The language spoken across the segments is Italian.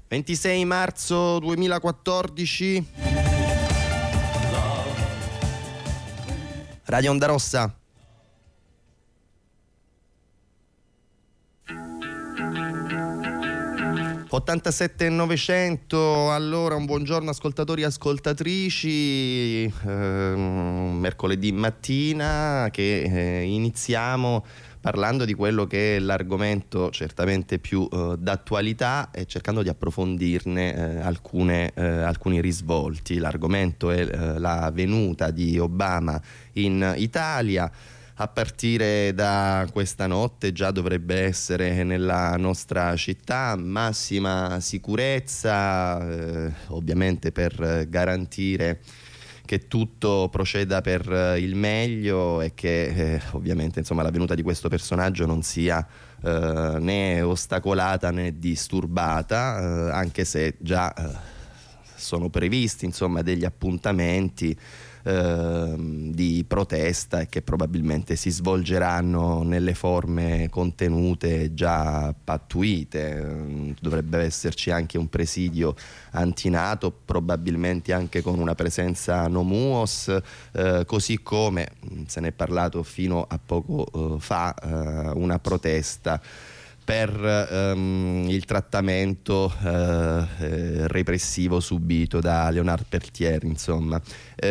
26 marzo 2014. Radio Onda Rossa. (87.900). Allora, un buongiorno ascoltatori e ascoltatrici. Mercoledì mattina che iniziamo parlando di quello che è l'argomento certamente più d'attualità e cercando di approfondirne alcuni risvolti. L'argomento è la venuta di Obama in Italia. A partire da questa notte già dovrebbe essere nella nostra città massima sicurezza, ovviamente per garantire che tutto proceda per il meglio e che ovviamente insomma la venuta di questo personaggio non sia né ostacolata né disturbata, anche se già sono previsti insomma degli appuntamenti di protesta e che probabilmente si svolgeranno nelle forme contenute già pattuite. Dovrebbe esserci anche un presidio antinato, probabilmente anche con una presenza NOMUOS, così come se ne è parlato fino a poco fa, una protesta per il trattamento repressivo subito da Leonard Peltier, insomma.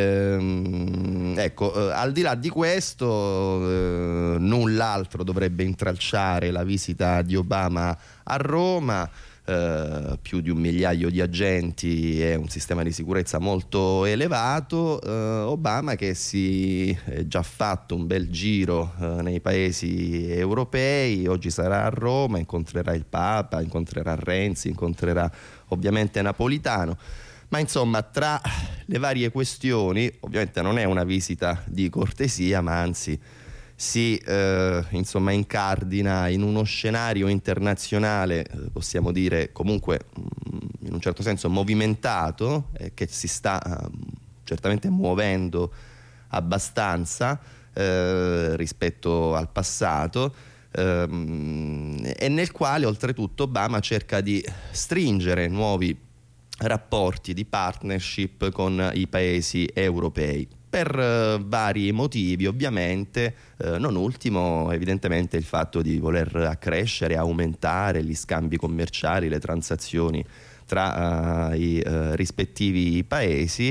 Ecco, al di là di questo, null'altro dovrebbe intralciare la visita di Obama a Roma. Più di 1 migliaio di agenti e un sistema di sicurezza molto elevato. Obama che si è già fatto un bel giro nei paesi europei, oggi sarà a Roma, incontrerà il Papa, incontrerà Renzi, incontrerà ovviamente Napolitano. Ma insomma, tra le varie questioni, ovviamente non è una visita di cortesia, ma anzi si insomma incardina in uno scenario internazionale, possiamo dire comunque in un certo senso movimentato, che si sta certamente muovendo abbastanza rispetto al passato, e nel quale oltretutto Obama cerca di stringere nuovi rapporti di partnership con i paesi europei per vari motivi, ovviamente, non ultimo evidentemente il fatto di voler accrescere, aumentare gli scambi commerciali, le transazioni tra i rispettivi paesi.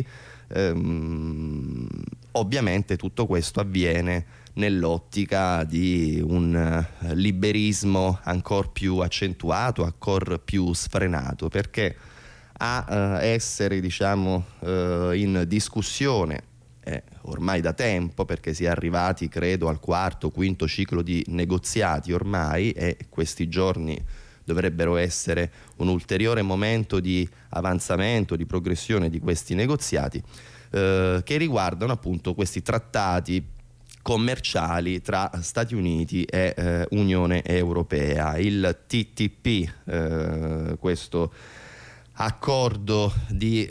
Ovviamente tutto questo avviene nell'ottica di un liberismo ancor più accentuato, ancor più sfrenato, perché a essere diciamo in discussione ormai da tempo, perché si è arrivati credo al quarto, quinto ciclo di negoziati ormai, e questi giorni dovrebbero essere un ulteriore momento di avanzamento, di progressione di questi negoziati, che riguardano appunto questi trattati commerciali tra Stati Uniti e Unione Europea, il TTP, questo accordo di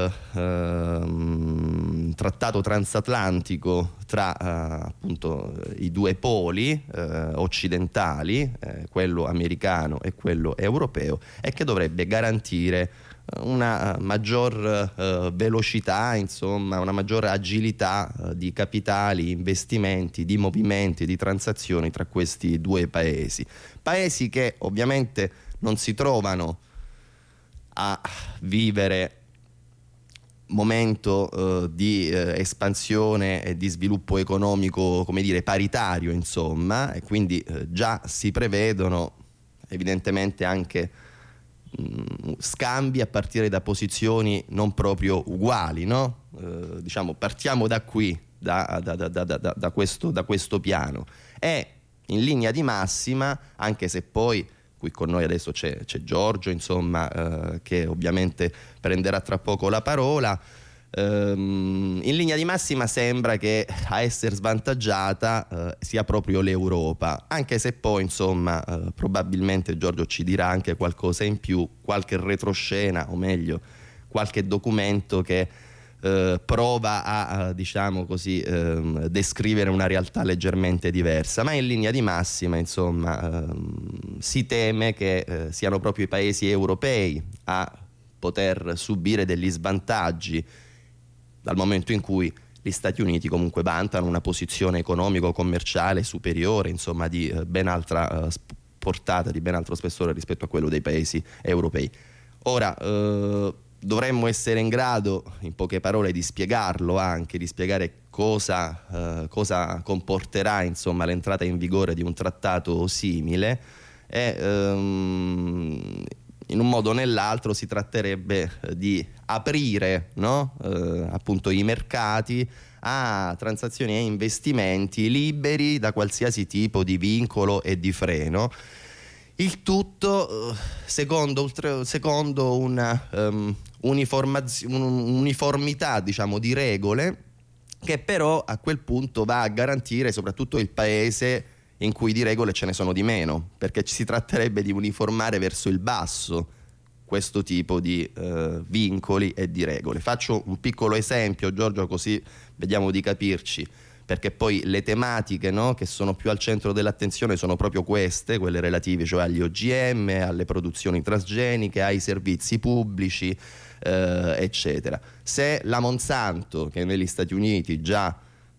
trattato transatlantico tra appunto i due poli occidentali, quello americano e quello europeo, e che dovrebbe garantire una maggior velocità, insomma una maggior agilità di capitali, investimenti, di movimenti, di transazioni tra questi due paesi che ovviamente non si trovano a vivere momento di espansione e di sviluppo economico, come dire, paritario, insomma, e quindi già si prevedono evidentemente anche scambi a partire da posizioni non proprio uguali, no? Diciamo, partiamo da qui, da questo piano, e in linea di massima, anche se poi qui con noi adesso c'è Giorgio, insomma, che ovviamente prenderà tra poco la parola. In linea di massima sembra che a essere svantaggiata sia proprio l'Europa, anche se poi insomma probabilmente Giorgio ci dirà anche qualcosa in più, qualche retroscena, o meglio qualche documento che prova a diciamo così descrivere una realtà leggermente diversa, ma in linea di massima insomma si teme che siano proprio i paesi europei a poter subire degli svantaggi, dal momento in cui gli Stati Uniti comunque vantano una posizione economico-commerciale superiore, insomma, di ben altra portata, di ben altro spessore rispetto a quello dei paesi europei. Ora dovremmo essere in grado, in poche parole, di spiegarlo, anche di spiegare cosa comporterà, insomma, l'entrata in vigore di un trattato simile, e in un modo o nell'altro si tratterebbe di aprire, no? Appunto i mercati a transazioni e investimenti liberi da qualsiasi tipo di vincolo e di freno. Il tutto secondo una uniformità, diciamo, di regole, che però a quel punto va a garantire soprattutto il paese in cui di regole ce ne sono di meno, perché si tratterebbe di uniformare verso il basso questo tipo di vincoli e di regole. Faccio un piccolo esempio, Giorgio, così vediamo di capirci, perché poi le tematiche, no, che sono più al centro dell'attenzione sono proprio queste, quelle relative cioè agli OGM, alle produzioni transgeniche, ai servizi pubblici, eccetera. Se la Monsanto, che negli Stati Uniti già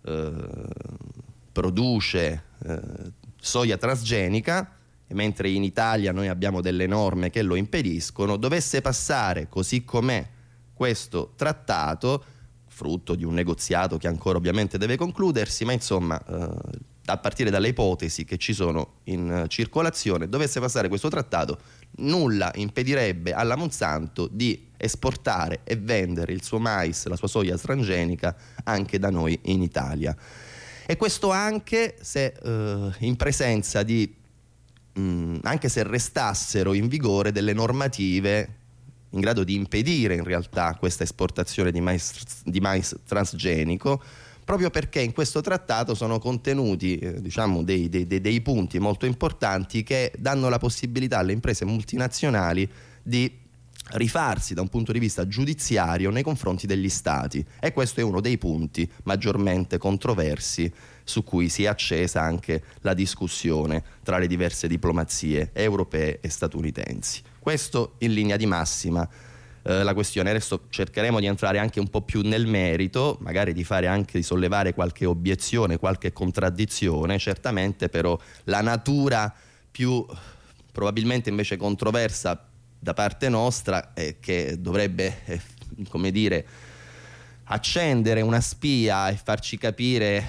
produce soia transgenica, mentre in Italia noi abbiamo delle norme che lo impediscono, dovesse passare così com'è questo trattato, frutto di un negoziato che ancora ovviamente deve concludersi, ma insomma a partire dalle ipotesi che ci sono in circolazione, dovesse passare questo trattato, nulla impedirebbe alla Monsanto di esportare e vendere il suo mais, la sua soia transgenica anche da noi in Italia. E questo anche se in presenza di anche se restassero in vigore delle normative in grado di impedire in realtà questa esportazione di mais transgenico, proprio perché in questo trattato sono contenuti diciamo dei punti molto importanti che danno la possibilità alle imprese multinazionali di rifarsi da un punto di vista giudiziario nei confronti degli stati, e questo è uno dei punti maggiormente controversi su cui si è accesa anche la discussione tra le diverse diplomazie europee e statunitensi. Questo in linea di massima la questione. Adesso cercheremo di entrare anche un po' più nel merito, magari di sollevare qualche obiezione, qualche contraddizione. Certamente però la natura più probabilmente invece controversa da parte nostra è che dovrebbe come dire accendere una spia e farci capire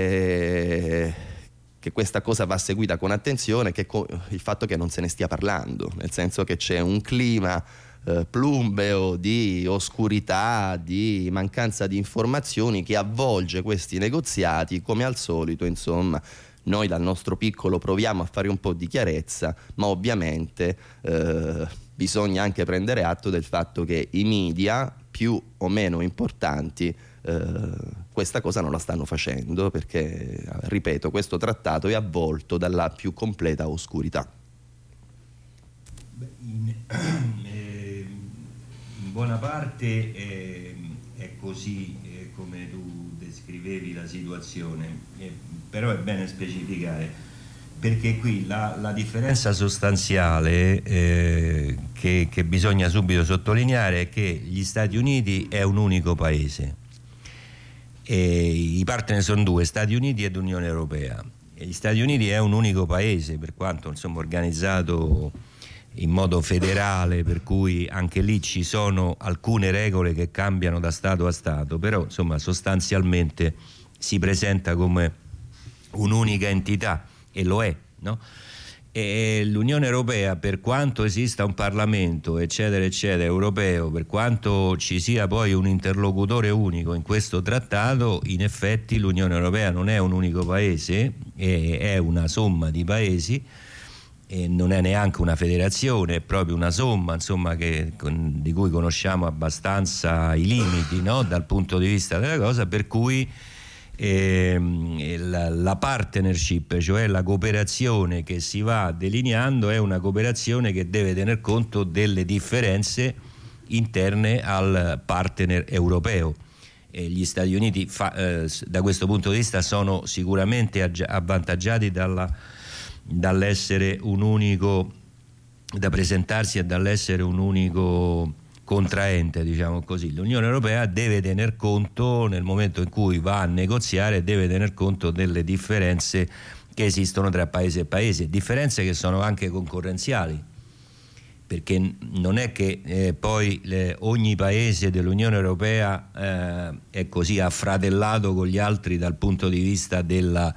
che questa cosa va seguita con attenzione, che il fatto che non se ne stia parlando, nel senso che c'è un clima plumbeo di oscurità, di mancanza di informazioni che avvolge questi negoziati. Come al solito, insomma, noi dal nostro piccolo proviamo a fare un po' di chiarezza, ma ovviamente bisogna anche prendere atto del fatto che i media più o meno importanti questa cosa non la stanno facendo, perché, ripeto, questo trattato è avvolto dalla più completa oscurità. In buona parte è così come tu descrivevi la situazione, però è bene specificare, perché qui la differenza sostanziale che bisogna subito sottolineare è che gli Stati Uniti è un unico paese e i partner sono due, Stati Uniti ed Unione Europea, e gli Stati Uniti è un unico paese, per quanto insomma organizzato in modo federale, per cui anche lì ci sono alcune regole che cambiano da Stato a Stato, però insomma sostanzialmente si presenta come un'unica entità, e lo è, no? E l'Unione Europea, per quanto esista un Parlamento eccetera eccetera europeo, per quanto ci sia poi un interlocutore unico in questo trattato, in effetti l'Unione Europea non è un unico paese, è una somma di paesi, e non è neanche una federazione, è proprio una somma, insomma, di cui conosciamo abbastanza i limiti, no? Dal punto di vista della cosa, per cui la partnership, cioè la cooperazione che si va delineando, è una cooperazione che deve tener conto delle differenze interne al partner europeo. Gli Stati Uniti da questo punto di vista sono sicuramente avvantaggiati dall'essere un unico da presentarsi e dall'essere un unico contraente, diciamo così. L'Unione Europea deve tener conto, nel momento in cui va a negoziare, deve tener conto delle differenze che esistono tra paese e paese, differenze che sono anche concorrenziali, perché non è che poi ogni paese dell'Unione Europea è così affratellato con gli altri dal punto di vista della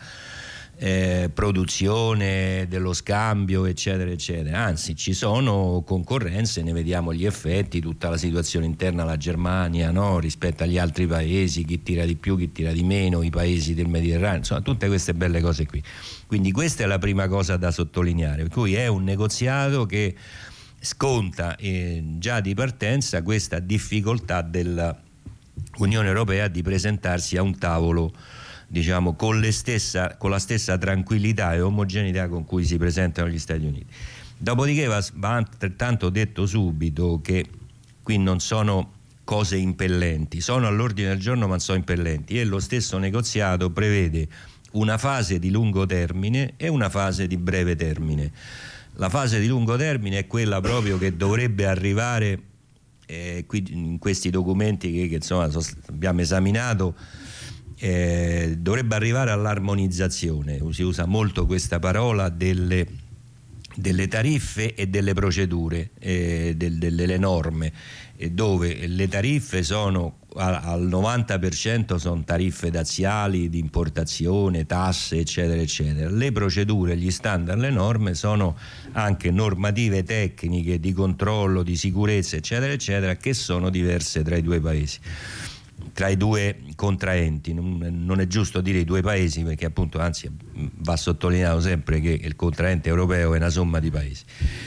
produzione, dello scambio, eccetera eccetera. Anzi, ci sono concorrenze, ne vediamo gli effetti, tutta la situazione interna alla Germania, no? Rispetto agli altri paesi, chi tira di più, chi tira di meno, i paesi del Mediterraneo, insomma tutte queste belle cose qui. Quindi questa è la prima cosa da sottolineare, per cui è un negoziato che sconta già di partenza questa difficoltà dell'Unione Europea di presentarsi a un tavolo, diciamo, con la stessa tranquillità e omogeneità con cui si presentano gli Stati Uniti. Dopodiché va altrettanto detto subito che qui non sono cose impellenti, sono all'ordine del giorno ma sono impellenti, e lo stesso negoziato prevede una fase di lungo termine e una fase di breve termine. La fase di lungo termine è quella proprio che dovrebbe arrivare qui in questi documenti che insomma abbiamo esaminato. Dovrebbe arrivare all'armonizzazione, si usa molto questa parola, delle tariffe e delle procedure, delle norme, dove le tariffe sono al 90% sono tariffe daziali, di importazione, tasse, eccetera eccetera. Le procedure, gli standard, le norme sono anche normative tecniche di controllo, di sicurezza, eccetera eccetera, che sono diverse tra i due paesi, tra i due contraenti. Non è giusto dire i due paesi, perché appunto, anzi, va sottolineato sempre che il contraente europeo è una somma di paesi,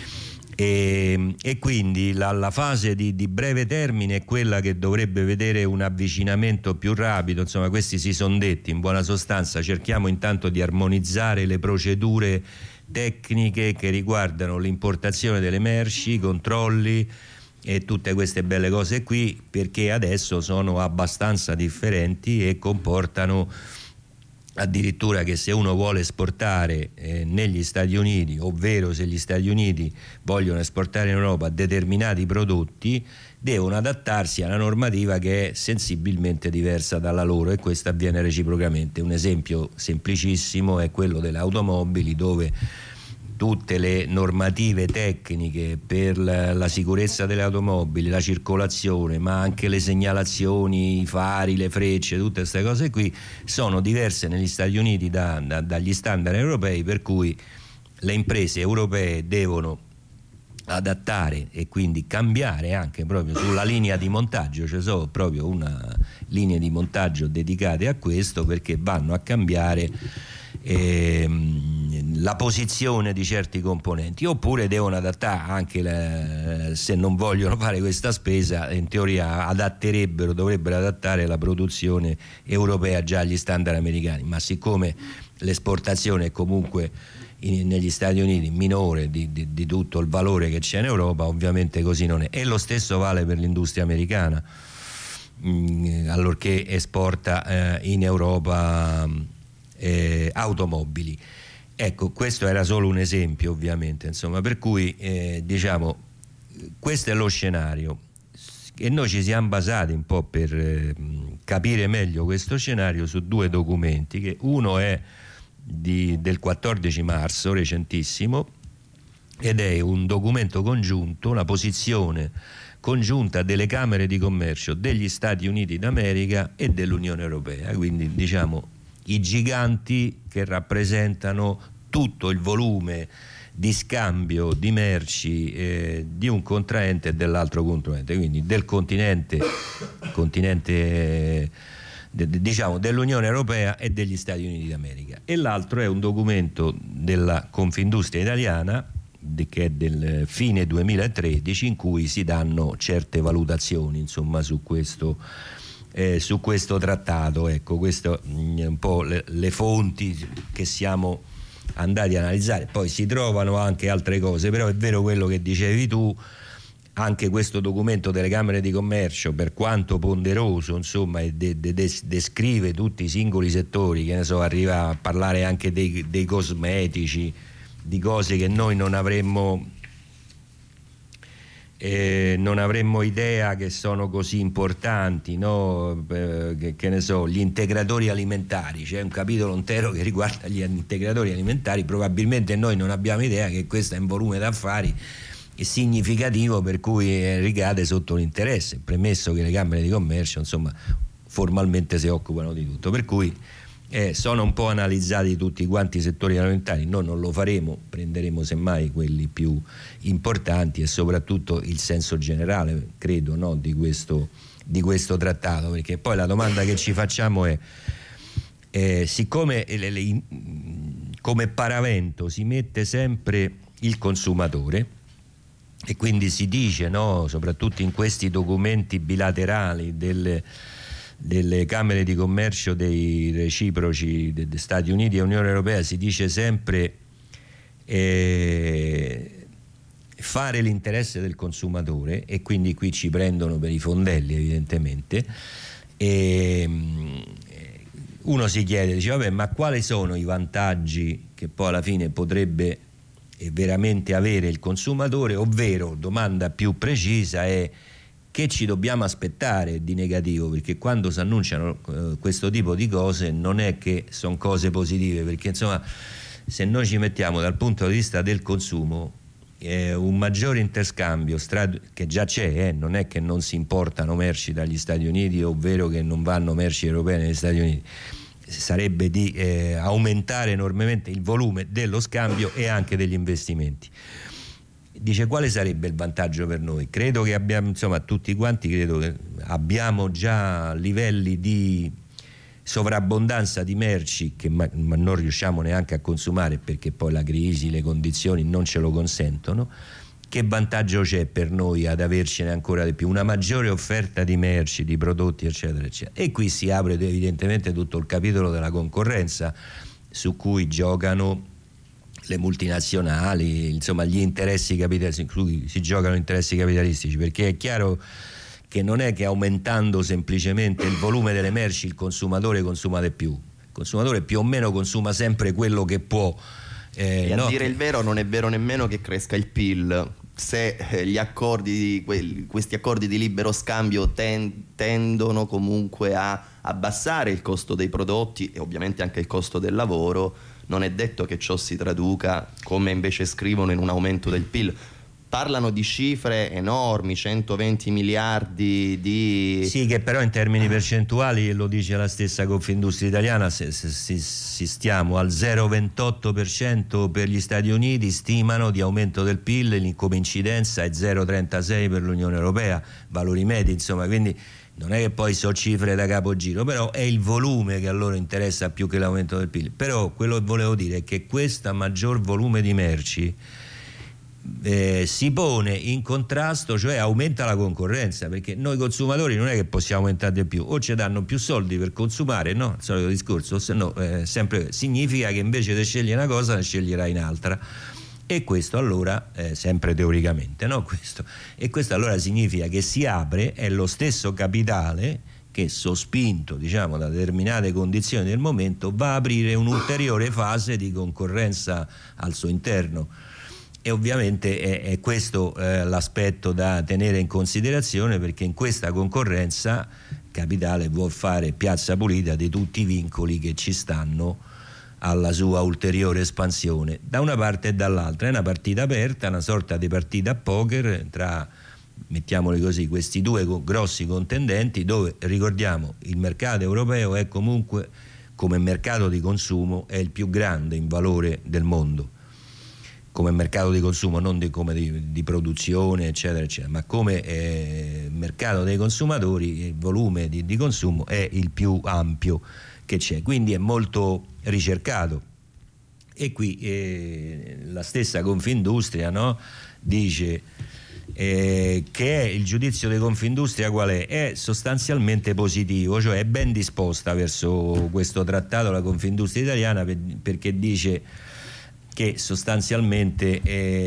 e quindi la fase di breve termine è quella che dovrebbe vedere un avvicinamento più rapido. Insomma, questi si sono detti, in buona sostanza, cerchiamo intanto di armonizzare le procedure tecniche che riguardano l'importazione delle merci, i controlli e tutte queste belle cose qui, perché adesso sono abbastanza differenti e comportano addirittura che se uno vuole esportare negli Stati Uniti, ovvero se gli Stati Uniti vogliono esportare in Europa determinati prodotti, devono adattarsi a una normativa che è sensibilmente diversa dalla loro, e questo avviene reciprocamente. Un esempio semplicissimo è quello delle automobili, dove tutte le normative tecniche per la sicurezza delle automobili, la circolazione, ma anche le segnalazioni, i fari, le frecce, tutte queste cose qui sono diverse negli Stati Uniti dagli standard europei, per cui le imprese europee devono adattare e quindi cambiare anche proprio sulla linea di montaggio, cioè sono proprio una linea di montaggio dedicate a questo, perché vanno a cambiare la posizione di certi componenti, oppure devono adattare anche se non vogliono fare questa spesa, in teoria dovrebbero adattare la produzione europea già agli standard americani, ma siccome l'esportazione è comunque negli Stati Uniti minore di tutto il valore che c'è in Europa, ovviamente così non è. E lo stesso vale per l'industria americana, allorché esporta in Europa automobili. Ecco, questo era solo un esempio, ovviamente, insomma, per cui diciamo, questo è lo scenario, e noi ci siamo basati un po' per capire meglio questo scenario su due documenti, che uno è del 14 marzo, recentissimo, ed è un documento congiunto, una posizione congiunta delle Camere di Commercio degli Stati Uniti d'America e dell'Unione Europea, quindi diciamo i giganti che rappresentano tutto il volume di scambio di merci di un contraente e dell'altro contraente, quindi del continente diciamo dell'Unione Europea e degli Stati Uniti d'America. E l'altro è un documento della Confindustria italiana che è del fine 2013, in cui si danno certe valutazioni, insomma, su questo trattato. Ecco, questo un po' le fonti che siamo andati a analizzare. Poi si trovano anche altre cose, però è vero quello che dicevi tu, anche questo documento delle Camere di Commercio, per quanto ponderoso, insomma, e descrive tutti i singoli settori, che ne so, arriva a parlare anche dei cosmetici, di cose che noi non avremmo non avremmo idea che sono così importanti, no? Che ne so, gli integratori alimentari, c'è un capitolo intero che riguarda gli integratori alimentari, probabilmente noi non abbiamo idea che questo è un volume d'affari significativo per cui ricade sotto l'interesse, premesso che le Camere di Commercio insomma formalmente si occupano di tutto, per cui sono un po' analizzati tutti quanti i settori alimentari. Noi non lo faremo, prenderemo semmai quelli più importanti e soprattutto il senso generale, credo, no, di questo trattato, perché poi la domanda che ci facciamo è siccome come paravento si mette sempre il consumatore e quindi si dice, no, soprattutto in questi documenti bilaterali delle Camere di Commercio dei reciproci degli Stati Uniti e Unione Europea, si dice sempre fare l'interesse del consumatore, e quindi qui ci prendono per i fondelli evidentemente, e uno si chiede, dice vabbè, ma quali sono i vantaggi che poi alla fine potrebbe veramente avere il consumatore, ovvero, domanda più precisa è: che ci dobbiamo aspettare di negativo? Perché quando si annunciano questo tipo di cose non è che sono cose positive, perché insomma se noi ci mettiamo dal punto di vista del consumo, un maggiore interscambio che già c'è, non è che non si importano merci dagli Stati Uniti, ovvero che non vanno merci europee negli Stati Uniti, sarebbe di aumentare enormemente il volume dello scambio e anche degli investimenti. Dice quale sarebbe il vantaggio per noi? Credo che abbiamo, insomma, tutti quanti credo che abbiamo già livelli di sovrabbondanza di merci che ma non riusciamo neanche a consumare perché poi la crisi, le condizioni non ce lo consentono. Che vantaggio c'è per noi ad avercene ancora di più? Una maggiore offerta di merci, di prodotti, eccetera eccetera. E qui si apre evidentemente tutto il capitolo della concorrenza, su cui giocano le multinazionali, insomma gli interessi capitalistici, in cui si giocano interessi capitalistici, perché è chiaro che non è che aumentando semplicemente il volume delle merci il consumatore consuma di più. Il consumatore più o meno consuma sempre quello che può. E a dire il vero non è vero nemmeno che cresca il PIL. Se questi accordi di libero scambio tendono comunque a abbassare il costo dei prodotti e ovviamente anche il costo del lavoro, non è detto che ciò si traduca, come invece scrivono, in un aumento del PIL. Parlano di cifre enormi, 120 miliardi di... Sì, che però in termini percentuali, lo dice la stessa Confindustria italiana, se stiamo al 0,28% per gli Stati Uniti, stimano di aumento del PIL, come incidenza è 0,36% per l'Unione Europea, valori medi, insomma, quindi non è che poi so cifre da capogiro, però è il volume che a loro interessa più che l'aumento del PIL. Però quello che volevo dire è che questo maggior volume di merci si pone in contrasto, cioè aumenta la concorrenza, perché noi consumatori non è che possiamo aumentare di più, o ci danno più soldi per consumare, no? Il solito discorso, se no sempre significa che invece di scegliere una cosa ne sceglierai un'altra, e questo allora sempre teoricamente, no? Questo allora significa che si apre, è lo stesso capitale che, sospinto diciamo da determinate condizioni del momento, va a aprire un'ulteriore fase di concorrenza al suo interno. E ovviamente è questo l'aspetto da tenere in considerazione, perché in questa concorrenza capitale vuol fare piazza pulita di tutti i vincoli che ci stanno alla sua ulteriore espansione da una parte e dall'altra. È una partita aperta, una sorta di partita a poker tra, mettiamoli così, questi due grossi contendenti, dove, ricordiamo, il mercato europeo è comunque, come mercato di consumo, è il più grande in valore del mondo, come mercato di consumo, non come di produzione eccetera eccetera, ma come mercato dei consumatori il volume di consumo è il più ampio che c'è, quindi è molto ricercato. E qui la stessa Confindustria, no, dice che è il giudizio di Confindustria qual è? È sostanzialmente positivo, cioè è ben disposta verso questo trattato la Confindustria italiana, perché dice che sostanzialmente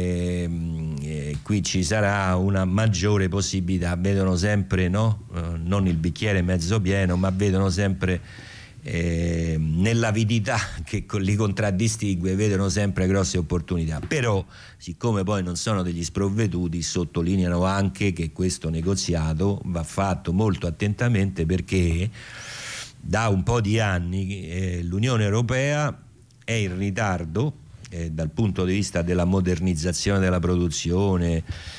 qui ci sarà una maggiore possibilità, vedono sempre, no? Non il bicchiere mezzo pieno, ma vedono sempre nell'avidità che li contraddistingue vedono sempre grosse opportunità, però siccome poi non sono degli sprovveduti sottolineano anche che questo negoziato va fatto molto attentamente, perché da un po' di anni l'Unione Europea è in ritardo dal punto di vista della modernizzazione della produzione,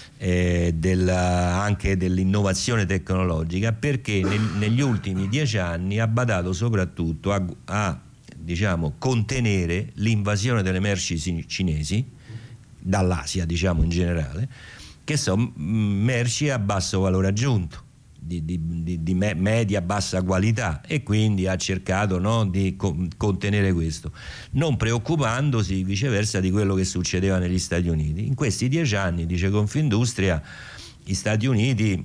anche dell'innovazione tecnologica, perché negli ultimi 10 anni ha badato soprattutto a diciamo, contenere l'invasione delle merci cinesi dall'Asia, diciamo in generale, che sono merci a basso valore aggiunto, di media bassa qualità, e quindi ha cercato, no, di contenere questo, non preoccupandosi viceversa di quello che succedeva negli Stati Uniti. In questi 10 anni, dice Confindustria, gli Stati Uniti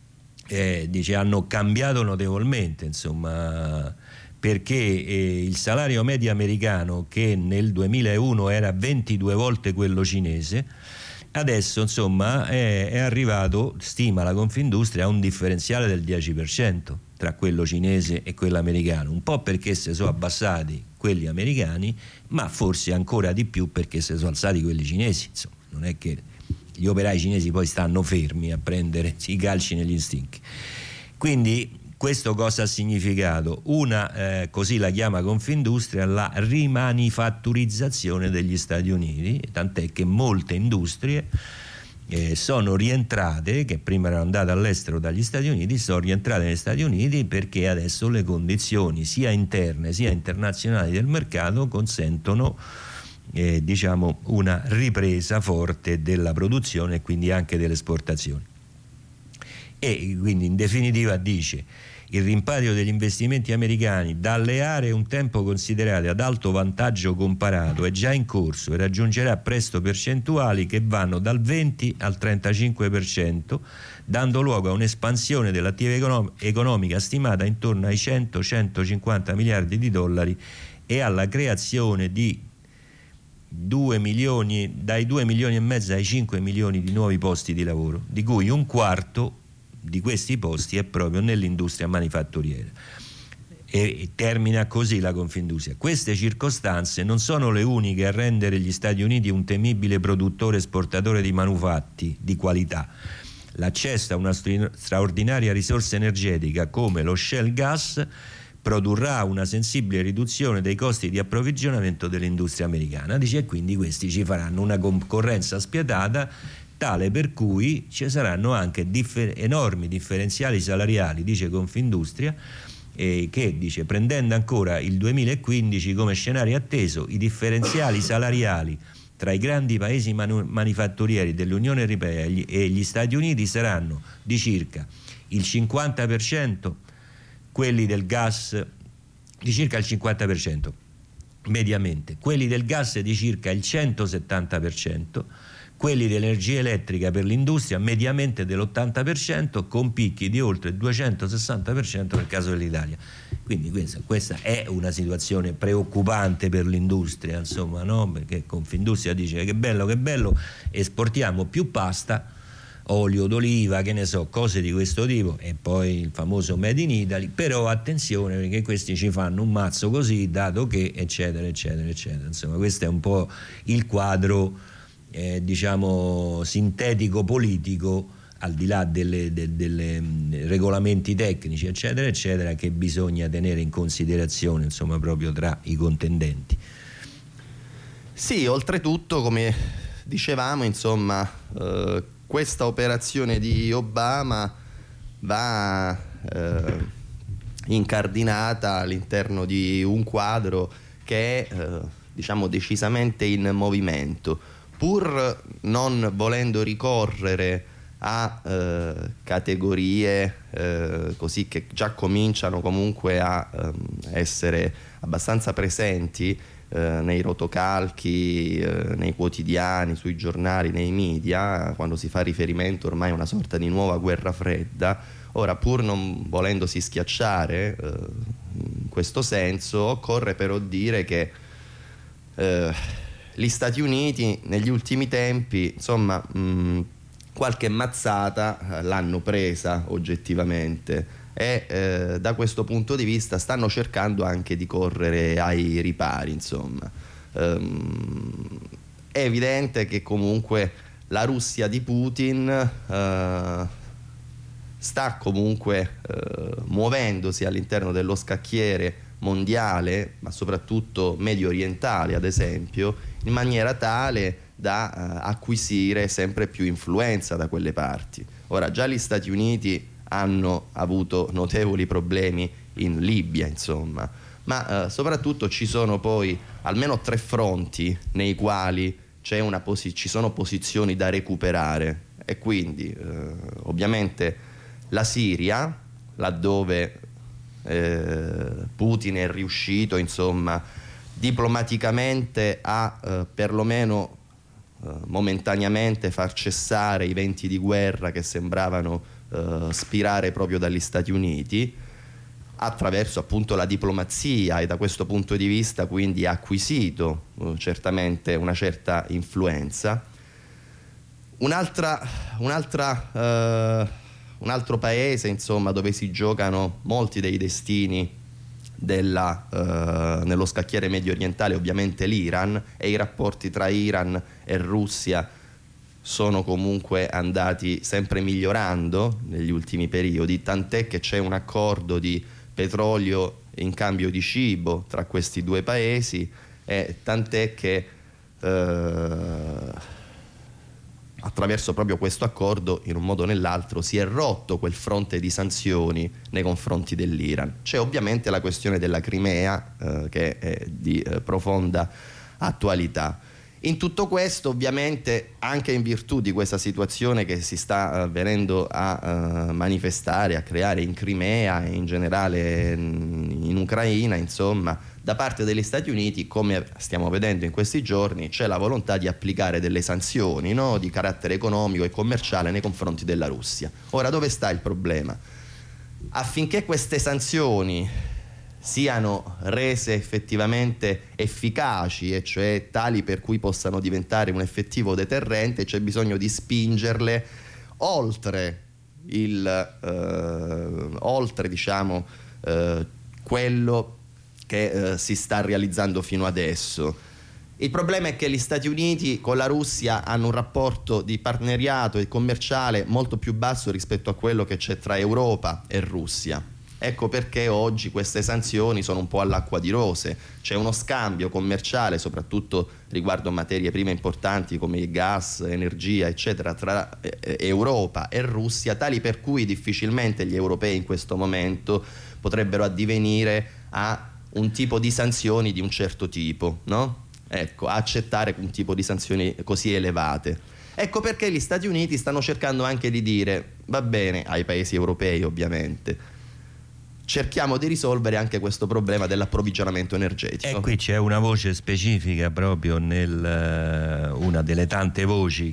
hanno cambiato notevolmente, insomma, perché il salario medio americano, che nel 2001 era 22 volte quello cinese, adesso insomma è arrivato, stima la Confindustria, a un differenziale del 10% tra quello cinese e quello americano, un po' perché si sono abbassati quelli americani, ma forse ancora di più perché si sono alzati quelli cinesi. Insomma, non è che gli operai cinesi poi stanno fermi a prendere i calci negli stinchi. Quindi questo cosa ha significato? Così la chiama Confindustria, la rimanifatturizzazione degli Stati Uniti, tant'è che molte industrie sono rientrate, che prima erano andate all'estero dagli Stati Uniti, sono rientrate negli Stati Uniti perché adesso le condizioni sia interne sia internazionali del mercato consentono diciamo una ripresa forte della produzione e quindi anche delle esportazioni. E quindi in definitiva dice: il rimpatrio degli investimenti americani dalle aree un tempo considerate ad alto vantaggio comparato è già in corso e raggiungerà presto percentuali che vanno dal 20 al 35%, dando luogo a un'espansione dell'attività economica stimata intorno ai 100-150 miliardi di dollari e alla creazione di 2 milioni, dai 2 milioni e mezzo ai 5 milioni di nuovi posti di lavoro, di cui un quarto di questi posti è proprio nell'industria manifatturiera. E termina così la Confindustria: queste circostanze non sono le uniche a rendere gli Stati Uniti un temibile produttore esportatore di manufatti di qualità. L'accesso a una straordinaria risorsa energetica come lo shale gas produrrà una sensibile riduzione dei costi di approvvigionamento dell'industria americana. Dice, e quindi questi ci faranno una concorrenza spietata, tale per cui ci saranno anche enormi differenziali salariali, dice Confindustria, che dice, prendendo ancora il 2015 come scenario atteso, i differenziali salariali tra i grandi paesi manifatturieri dell'Unione Europea e gli Stati Uniti saranno di circa il 50%, quelli del gas di circa il 50% mediamente, quelli del gas di circa il 170%, quelli dell'energia elettrica per l'industria mediamente dell'80%, con picchi di oltre il 260% nel caso dell'Italia. Quindi questa è una situazione preoccupante per l'industria, insomma, no? Perché Confindustria dice che bello, esportiamo più pasta, olio d'oliva, che ne so, cose di questo tipo, e poi il famoso Made in Italy, però attenzione perché questi ci fanno un mazzo così, dato che eccetera. Insomma, questo è un po' il quadro diciamo sintetico politico, al di là delle regolamenti tecnici eccetera, che bisogna tenere in considerazione, insomma, proprio tra i contendenti. Sì, oltretutto, come dicevamo, insomma, questa operazione di Obama va incardinata all'interno di un quadro che è diciamo decisamente in movimento, pur non volendo ricorrere a categorie così che già cominciano comunque a essere abbastanza presenti nei rotocalchi, nei quotidiani, sui giornali, nei media, quando si fa riferimento ormai a una sorta di nuova guerra fredda. Ora, pur non volendosi schiacciare in questo senso, occorre però dire che gli Stati Uniti negli ultimi tempi, insomma, qualche mazzata l'hanno presa oggettivamente e da questo punto di vista stanno cercando anche di correre ai ripari, insomma. È evidente che comunque la Russia di Putin sta comunque muovendosi all'interno dello scacchiere mondiale, ma soprattutto medio orientale ad esempio, in maniera tale da acquisire sempre più influenza da quelle parti. Ora già gli Stati Uniti hanno avuto notevoli problemi in Libia, insomma, ma soprattutto ci sono poi almeno 3 fronti nei quali ci sono posizioni da recuperare, e quindi ovviamente la Siria, laddove Putin è riuscito, insomma, diplomaticamente a perlomeno momentaneamente far cessare i venti di guerra che sembravano spirare proprio dagli Stati Uniti, attraverso appunto la diplomazia, e da questo punto di vista quindi ha acquisito certamente una certa influenza. Un altro paese, insomma, dove si giocano molti dei destini nello scacchiere medio orientale, ovviamente l'Iran, e i rapporti tra Iran e Russia sono comunque andati sempre migliorando negli ultimi periodi, tant'è che c'è un accordo di petrolio in cambio di cibo tra questi due paesi, e tant'è che attraverso proprio questo accordo, in un modo o nell'altro, si è rotto quel fronte di sanzioni nei confronti dell'Iran. C'è ovviamente la questione della Crimea, che è di profonda attualità. In tutto questo, ovviamente, anche in virtù di questa situazione che si sta venendo a manifestare, a creare in Crimea e in generale in Ucraina, insomma, da parte degli Stati Uniti, come stiamo vedendo in questi giorni, c'è la volontà di applicare delle sanzioni, no, di carattere economico e commerciale nei confronti della Russia. Ora, dove sta il problema? Affinché queste sanzioni siano rese effettivamente efficaci, e cioè tali per cui possano diventare un effettivo deterrente, c'è bisogno di spingerle oltre diciamo quello che si sta realizzando fino adesso. Il problema è che gli Stati Uniti con la Russia hanno un rapporto di partenariato e commerciale molto più basso rispetto a quello che c'è tra Europa e Russia. Ecco perché oggi queste sanzioni sono un po' all'acqua di rose. C'è uno scambio commerciale, soprattutto riguardo materie prime importanti come il gas, energia, eccetera, tra Europa e Russia, tali per cui difficilmente gli europei in questo momento potrebbero addivenire a un tipo di sanzioni di un certo tipo, no? Ecco, a accettare un tipo di sanzioni così elevate. Ecco perché gli Stati Uniti stanno cercando anche di dire: va bene, ai paesi europei ovviamente, cerchiamo di risolvere anche questo problema dell'approvvigionamento energetico. E qui c'è una voce specifica proprio una delle tante voci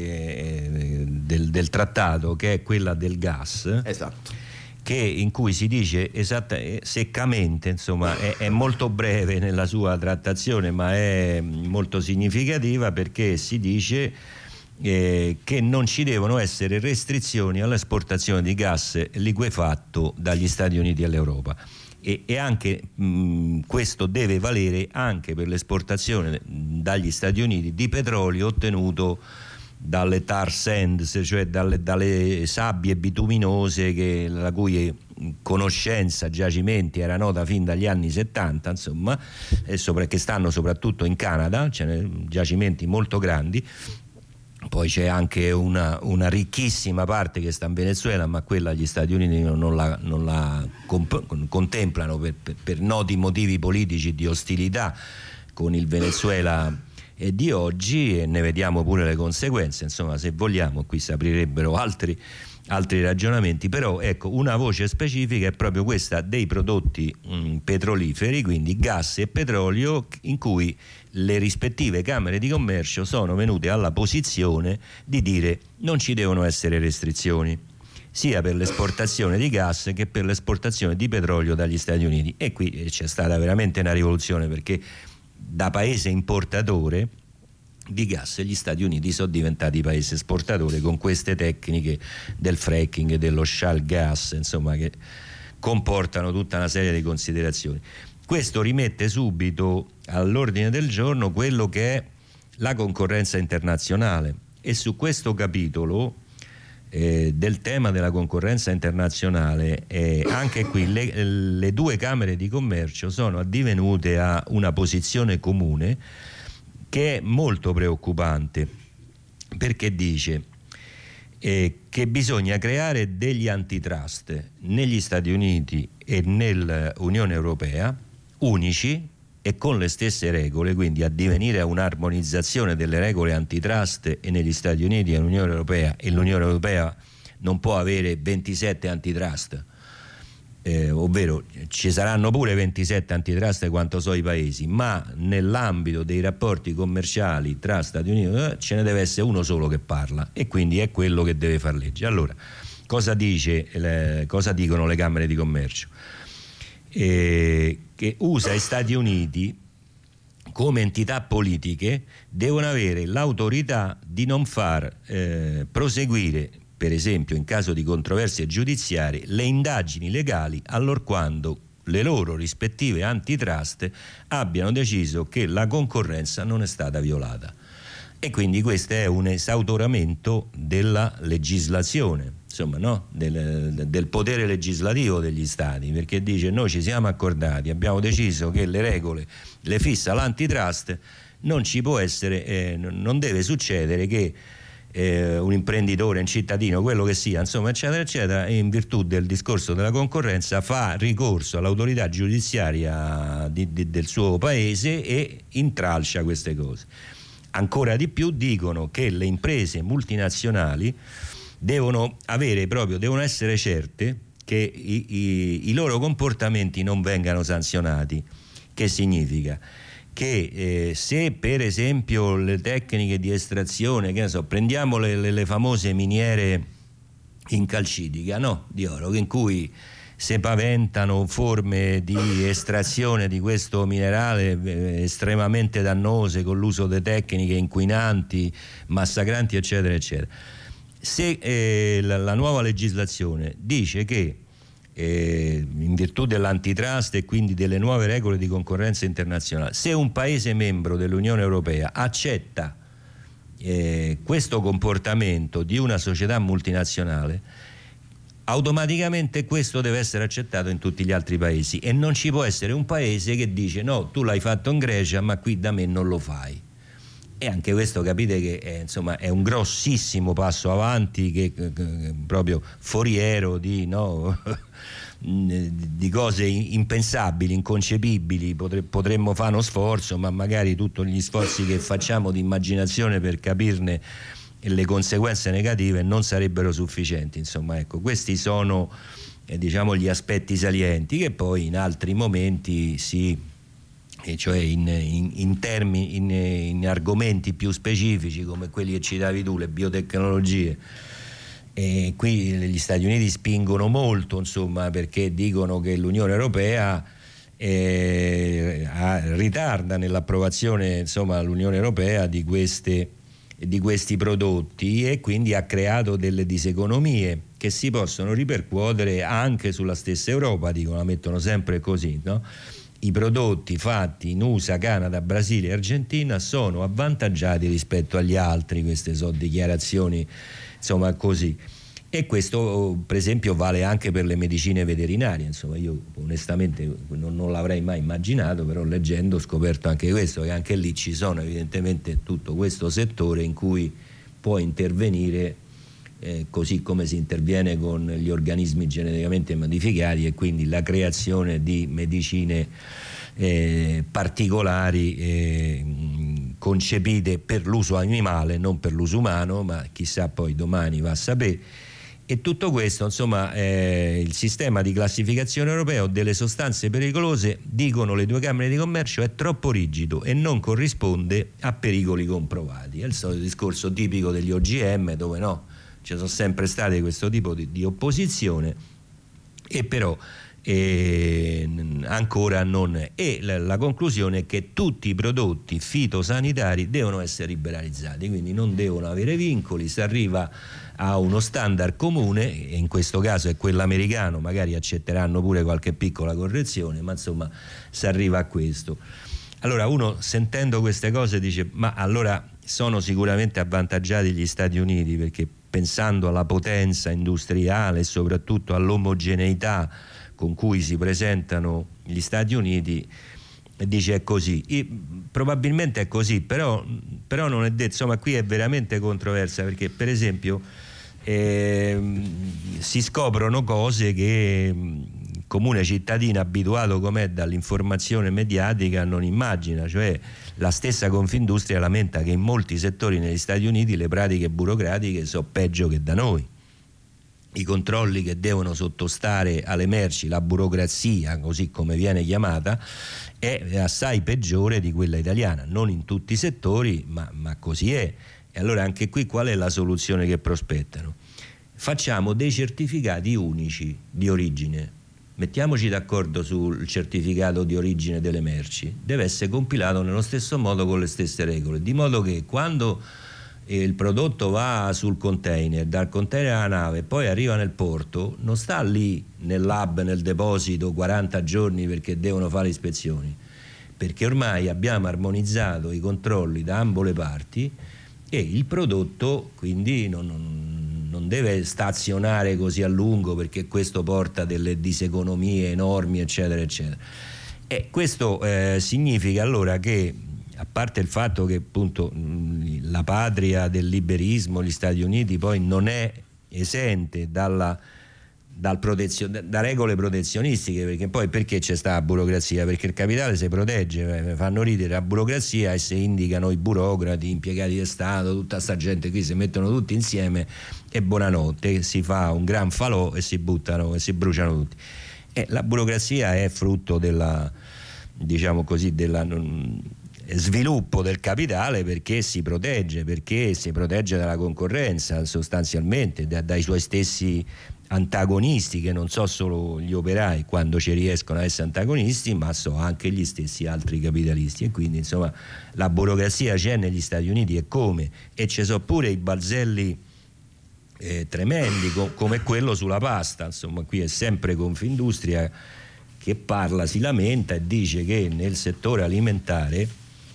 del trattato, che è quella del gas. Esatto. In cui si dice seccamente, insomma, è molto breve nella sua trattazione, ma è molto significativa, perché si dice che non ci devono essere restrizioni all'esportazione di gas liquefatto dagli Stati Uniti all'Europa, e anche questo deve valere anche per l'esportazione dagli Stati Uniti di petrolio ottenuto dalle tar sands, cioè dalle sabbie bituminose, la cui conoscenza, giacimenti, era nota fin dagli anni 70, insomma, che stanno soprattutto in Canada, ce ne giacimenti molto grandi. Poi c'è anche una ricchissima parte che sta in Venezuela, ma quella gli Stati Uniti non la contemplano per noti motivi politici di ostilità con il Venezuela e di oggi, e ne vediamo pure le conseguenze. Insomma, se vogliamo, qui si aprirebbero altri ragionamenti, però ecco, una voce specifica è proprio questa dei prodotti petroliferi, quindi gas e petrolio, in cui le rispettive camere di commercio sono venute alla posizione di dire: non ci devono essere restrizioni sia per l'esportazione di gas che per l'esportazione di petrolio dagli Stati Uniti. E qui c'è stata veramente una rivoluzione, perché da paese importatore di gas, e gli Stati Uniti sono diventati paese esportatore con queste tecniche del fracking e dello shale gas, insomma, che comportano tutta una serie di considerazioni. Questo rimette subito all'ordine del giorno quello che è la concorrenza internazionale, e su questo capitolo del tema della concorrenza internazionale anche qui le due Camere di Commercio sono addivenute a una posizione comune che è molto preoccupante, perché dice che bisogna creare degli antitrust negli Stati Uniti e nell'Unione Europea unici e con le stesse regole, quindi addivenire a un'armonizzazione delle regole antitrust e negli Stati Uniti e nell'Unione Europea, e l'Unione Europea non può avere 27 antitrust, ovvero ci saranno pure 27 antitrust quanto so i paesi, ma nell'ambito dei rapporti commerciali tra Stati Uniti ce ne deve essere uno solo che parla, e quindi è quello che deve far legge. Allora, cosa dicono le Camere di Commercio? Che USA e Stati Uniti come entità politiche devono avere l'autorità di non far proseguire, per esempio in caso di controversie giudiziarie, le indagini legali allorquando le loro rispettive antitrust abbiano deciso che la concorrenza non è stata violata. E quindi questo è un esautoramento della legislazione, insomma, no? del potere legislativo degli Stati, perché dice: noi ci siamo accordati, abbiamo deciso che le regole le fissa l'antitrust, non ci può essere, non deve succedere che un imprenditore, un cittadino, quello che sia, insomma, eccetera eccetera, in virtù del discorso della concorrenza fa ricorso all'autorità giudiziaria del suo paese e intralcia queste cose. Ancora di più dicono che le imprese multinazionali devono essere certe che i loro comportamenti non vengano sanzionati. Che significa? Che se per esempio le tecniche di estrazione, che ne so, prendiamo le famose miniere in calcidica, no? Di oro, in cui si paventano forme di estrazione di questo minerale estremamente dannose, con l'uso di tecniche inquinanti, massacranti, eccetera eccetera. Se la nuova legislazione dice che in virtù dell'antitrust e quindi delle nuove regole di concorrenza internazionale, se un paese membro dell'Unione Europea accetta questo comportamento di una società multinazionale, automaticamente questo deve essere accettato in tutti gli altri paesi, e non ci può essere un paese che dice: no, tu l'hai fatto in Grecia ma qui da me non lo fai. E anche questo capite che insomma è un grossissimo passo avanti, che proprio foriero di cose impensabili, inconcepibili. Potremmo fare uno sforzo, ma magari tutti gli sforzi che facciamo di immaginazione per capirne le conseguenze negative non sarebbero sufficienti. Insomma, ecco, questi sono diciamo gli aspetti salienti, che poi in altri momenti cioè in argomenti più specifici come quelli che citavi tu, le biotecnologie, e qui gli Stati Uniti spingono molto, insomma, perché dicono che l'Unione Europea ritarda nell'approvazione, insomma, l'Unione Europea di questi prodotti, e quindi ha creato delle diseconomie che si possono ripercuotere anche sulla stessa Europa, dicono, la mettono sempre così, no? I prodotti fatti in USA, Canada, Brasile e Argentina sono avvantaggiati rispetto agli altri. Queste sono dichiarazioni, insomma, così. E questo per esempio vale anche per le medicine veterinarie. Insomma, io onestamente non l'avrei mai immaginato, però leggendo ho scoperto anche questo, che anche lì ci sono evidentemente tutto questo settore in cui può intervenire così come si interviene con gli organismi geneticamente modificati, e quindi la creazione di medicine particolari concepite per l'uso animale, non per l'uso umano, ma chissà poi domani va a sapere. E tutto questo, insomma, il sistema di classificazione europeo delle sostanze pericolose, dicono le due Camere di Commercio, è troppo rigido e non corrisponde a pericoli comprovati. È il solito discorso tipico degli OGM, dove no, ci sono sempre state questo tipo di opposizione, e però e ancora non e la conclusione è che tutti i prodotti fitosanitari devono essere liberalizzati, quindi non devono avere vincoli, si arriva a uno standard comune, e in questo caso è quello americano, magari accetteranno pure qualche piccola correzione, ma insomma si arriva a questo. Allora uno, sentendo queste cose, dice: ma allora sono sicuramente avvantaggiati gli Stati Uniti, perché pensando alla potenza industriale e soprattutto all'omogeneità con cui si presentano gli Stati Uniti, dice è così. Probabilmente è così, però non è detto, insomma qui è veramente controversa, perché per esempio si scoprono cose che il comune cittadino abituato com'è dall'informazione mediatica non immagina, cioè la stessa Confindustria lamenta che in molti settori negli Stati Uniti le pratiche burocratiche sono peggio che da noi. I controlli che devono sottostare alle merci, la burocrazia così come viene chiamata, è assai peggiore di quella italiana, non in tutti i settori, ma così è. E allora anche qui qual è la soluzione che prospettano? Facciamo dei certificati unici di origine, mettiamoci d'accordo sul certificato di origine delle merci, deve essere compilato nello stesso modo con le stesse regole, di modo che quando il prodotto va sul container, dal container alla nave, poi arriva nel porto, non sta lì nel lab, nel deposito 40 giorni perché devono fare ispezioni, perché ormai abbiamo armonizzato i controlli da ambo le parti e il prodotto quindi non deve stazionare così a lungo, perché questo porta delle diseconomie enormi, eccetera eccetera. E questo significa allora che, a parte il fatto che appunto la patria del liberismo, gli Stati Uniti, poi non è esente da regole protezionistiche, perché poi perché c'è sta la burocrazia? Perché il capitale si protegge, fanno ridere la burocrazia e si indicano i burocrati, impiegati di Stato, tutta sta gente qui si mettono tutti insieme e buonanotte, si fa un gran falò e si buttano e si bruciano tutti. E la burocrazia è frutto della, diciamo così, della sviluppo del capitale, perché si protegge dalla concorrenza sostanzialmente, dai suoi stessi antagonisti, che non so solo gli operai quando ci riescono a essere antagonisti, ma so anche gli stessi altri capitalisti. E quindi insomma la burocrazia c'è negli Stati Uniti e come, e ci sono pure i balzelli tremendi come quello sulla pasta. Insomma qui è sempre Confindustria che parla, si lamenta e dice che nel settore alimentare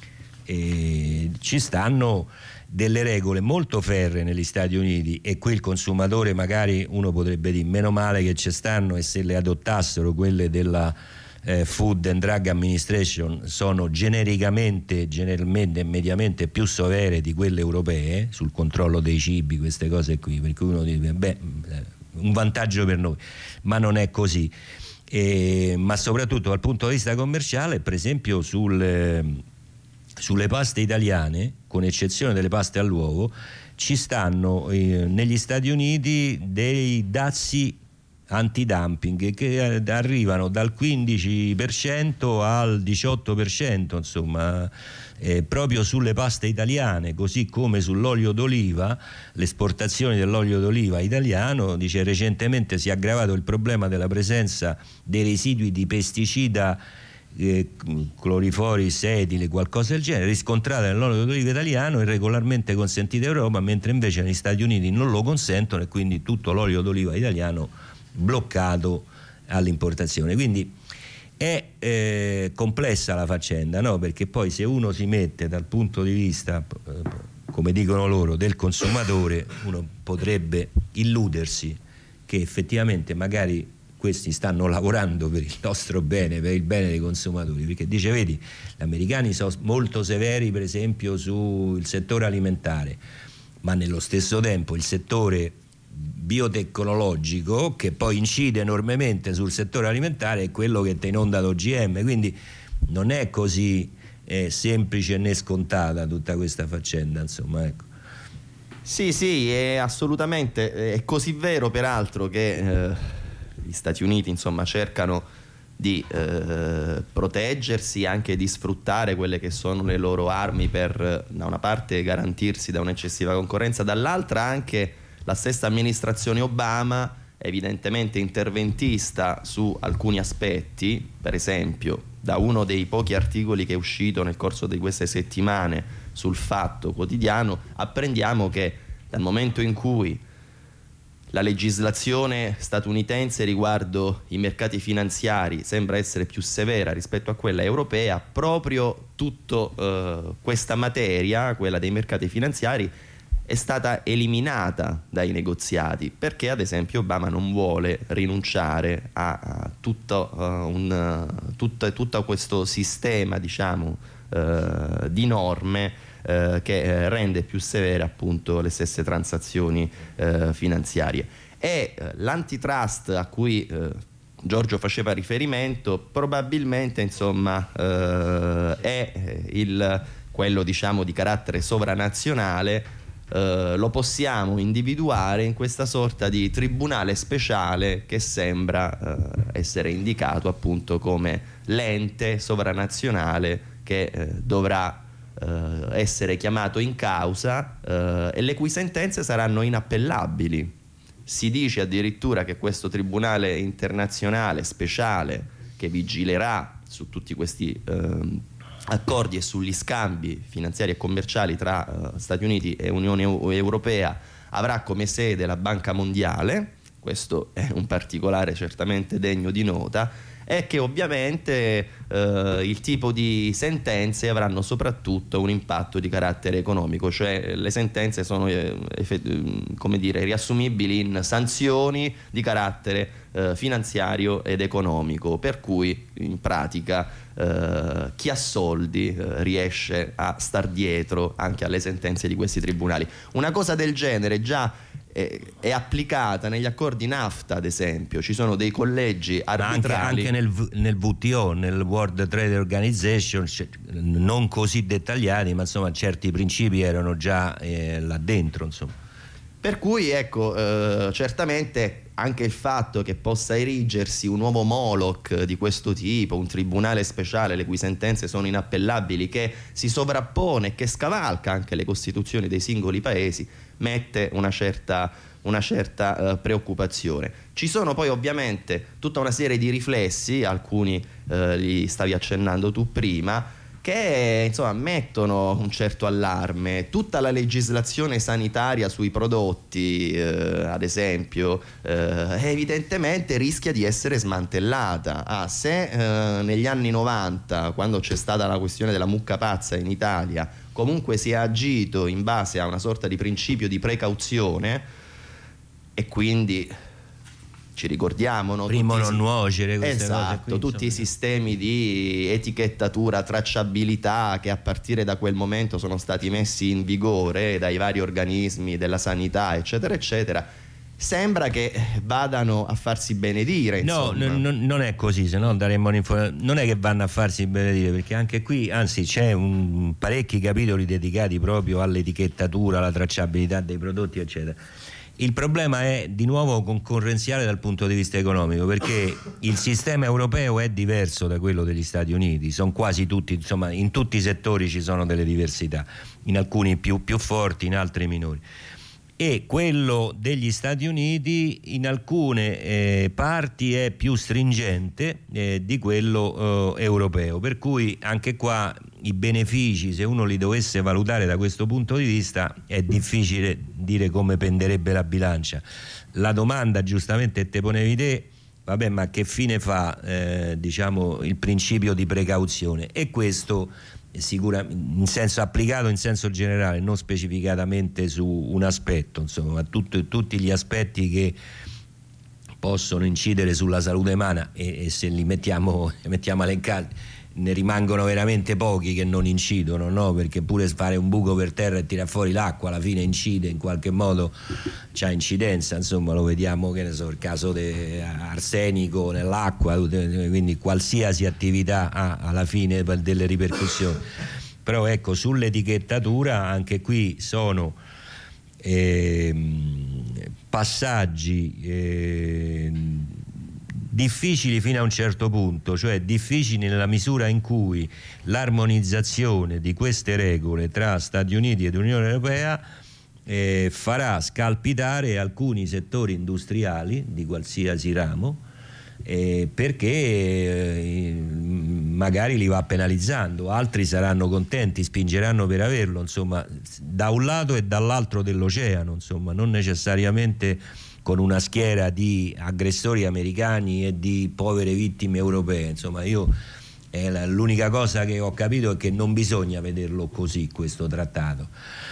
ci stanno delle regole molto ferree negli Stati Uniti, e qui il consumatore, magari uno potrebbe dire meno male che ci stanno, e se le adottassero quelle della Food and Drug Administration sono generalmente e mediamente più severe di quelle europee sul controllo dei cibi, queste cose qui, per cui uno dice beh, un vantaggio per noi, ma non è così. Ma soprattutto dal punto di vista commerciale, per esempio sulle paste italiane, con eccezione delle paste all'uovo, ci stanno negli Stati Uniti dei dazi antidumping che arrivano dal 15% al 18%, insomma, proprio sulle paste italiane, così come sull'olio d'oliva. L'esportazione dell'olio d'oliva italiano, dice, recentemente si è aggravato il problema della presenza dei residui di pesticida cloriforis etile, qualcosa del genere, riscontrata nell'olio d'oliva italiano e regolarmente consentita in Europa, mentre invece negli Stati Uniti non lo consentono, e quindi tutto l'olio d'oliva italiano bloccato all'importazione. Quindi è complessa la faccenda, no? Perché poi se uno si mette dal punto di vista, come dicono loro, del consumatore, uno potrebbe illudersi che effettivamente magari questi stanno lavorando per il nostro bene, per il bene dei consumatori, perché dice, vedi, gli americani sono molto severi per esempio sul settore alimentare, ma nello stesso tempo il settore biotecnologico, che poi incide enormemente sul settore alimentare, è quello che te inonda l'OGM, quindi non è così semplice né scontata tutta questa faccenda, insomma, ecco. Sì, è assolutamente, è così vero peraltro che gli Stati Uniti insomma cercano di proteggersi, anche di sfruttare quelle che sono le loro armi per da una parte garantirsi da un'eccessiva concorrenza, dall'altra anche la stessa amministrazione Obama evidentemente interventista su alcuni aspetti. Per esempio, da uno dei pochi articoli che è uscito nel corso di queste settimane sul Fatto Quotidiano, apprendiamo che dal momento in cui la legislazione statunitense riguardo i mercati finanziari sembra essere più severa rispetto a quella europea, proprio tutta questa materia, quella dei mercati finanziari, è stata eliminata dai negoziati, perché ad esempio Obama non vuole rinunciare a tutto questo sistema, diciamo, di norme che rende più severe appunto le stesse transazioni finanziarie. E l'antitrust a cui Giorgio faceva riferimento probabilmente, insomma, è quello, diciamo, di carattere sovranazionale. Lo possiamo individuare in questa sorta di tribunale speciale che sembra essere indicato appunto come l'ente sovranazionale che dovrà essere chiamato in causa e le cui sentenze saranno inappellabili. Si dice addirittura che questo tribunale internazionale speciale, che vigilerà su tutti questi accordi e sugli scambi finanziari e commerciali tra Stati Uniti e Unione Europea, avrà come sede la Banca Mondiale. Questo è un particolare certamente degno di nota, e che ovviamente il tipo di sentenze avranno soprattutto un impatto di carattere economico, cioè le sentenze sono come dire, riassumibili in sanzioni di carattere finanziario ed economico, per cui in pratica chi ha soldi riesce a star dietro anche alle sentenze di questi tribunali. Una cosa del genere già è applicata negli accordi NAFTA, ad esempio. Ci sono dei collegi arbitrali anche nel WTO, nel World Trade Organization, non così dettagliati, ma insomma certi principi erano già là dentro, insomma. Per cui ecco, certamente anche il fatto che possa erigersi un nuovo Moloch di questo tipo, un tribunale speciale le cui sentenze sono inappellabili, che si sovrappone e che scavalca anche le costituzioni dei singoli paesi, mette una certa preoccupazione. Ci sono poi ovviamente tutta una serie di riflessi, alcuni li stavi accennando tu prima, che insomma mettono un certo allarme. Tutta la legislazione sanitaria sui prodotti, ad esempio, evidentemente rischia di essere smantellata. Se negli anni 90, quando c'è stata la questione della mucca pazza in Italia, comunque si è agito in base a una sorta di principio di precauzione, e quindi ci ricordiamo, no? Primo non nuocere, queste esatto, cose qui, tutti i sistemi di etichettatura, tracciabilità che a partire da quel momento sono stati messi in vigore dai vari organismi della sanità, eccetera eccetera, sembra che vadano a farsi benedire, insomma. No, non è così, se no daremmo non è che vanno a farsi benedire, perché anche qui anzi c'è parecchi capitoli dedicati proprio all'etichettatura, alla tracciabilità dei prodotti, eccetera. Il problema è di nuovo concorrenziale dal punto di vista economico, perché il sistema europeo è diverso da quello degli Stati Uniti, sono quasi tutti, insomma in tutti i settori ci sono delle diversità, in alcuni più forti, in altri minori, e quello degli Stati Uniti in alcune parti è più stringente di quello europeo, per cui anche qua i benefici, se uno li dovesse valutare da questo punto di vista, è difficile dire come penderebbe la bilancia. La domanda giustamente te ponevi te, vabbè, ma che fine fa diciamo il principio di precauzione? E questo sicuramente in senso applicato, in senso generale, non specificatamente su un aspetto, insomma tutti gli aspetti che possono incidere sulla salute umana, e se li mettiamo a elencare ne rimangono veramente pochi che non incidono, no? Perché pure fare un buco per terra e tirare fuori l'acqua alla fine incide, in qualche modo c'ha incidenza, insomma lo vediamo, che ne so, il caso di arsenico nell'acqua, quindi qualsiasi attività ha alla fine delle ripercussioni. Però ecco, sull'etichettatura anche qui sono passaggi difficili fino a un certo punto, cioè difficili nella misura in cui l'armonizzazione di queste regole tra Stati Uniti ed Unione Europea farà scalpitare alcuni settori industriali di qualsiasi ramo, perché magari li va penalizzando, altri saranno contenti, spingeranno per averlo, insomma, da un lato e dall'altro dell'oceano, insomma, non necessariamente con una schiera di aggressori americani e di povere vittime europee. Insomma, l'unica cosa che ho capito è che non bisogna vederlo così, questo trattato.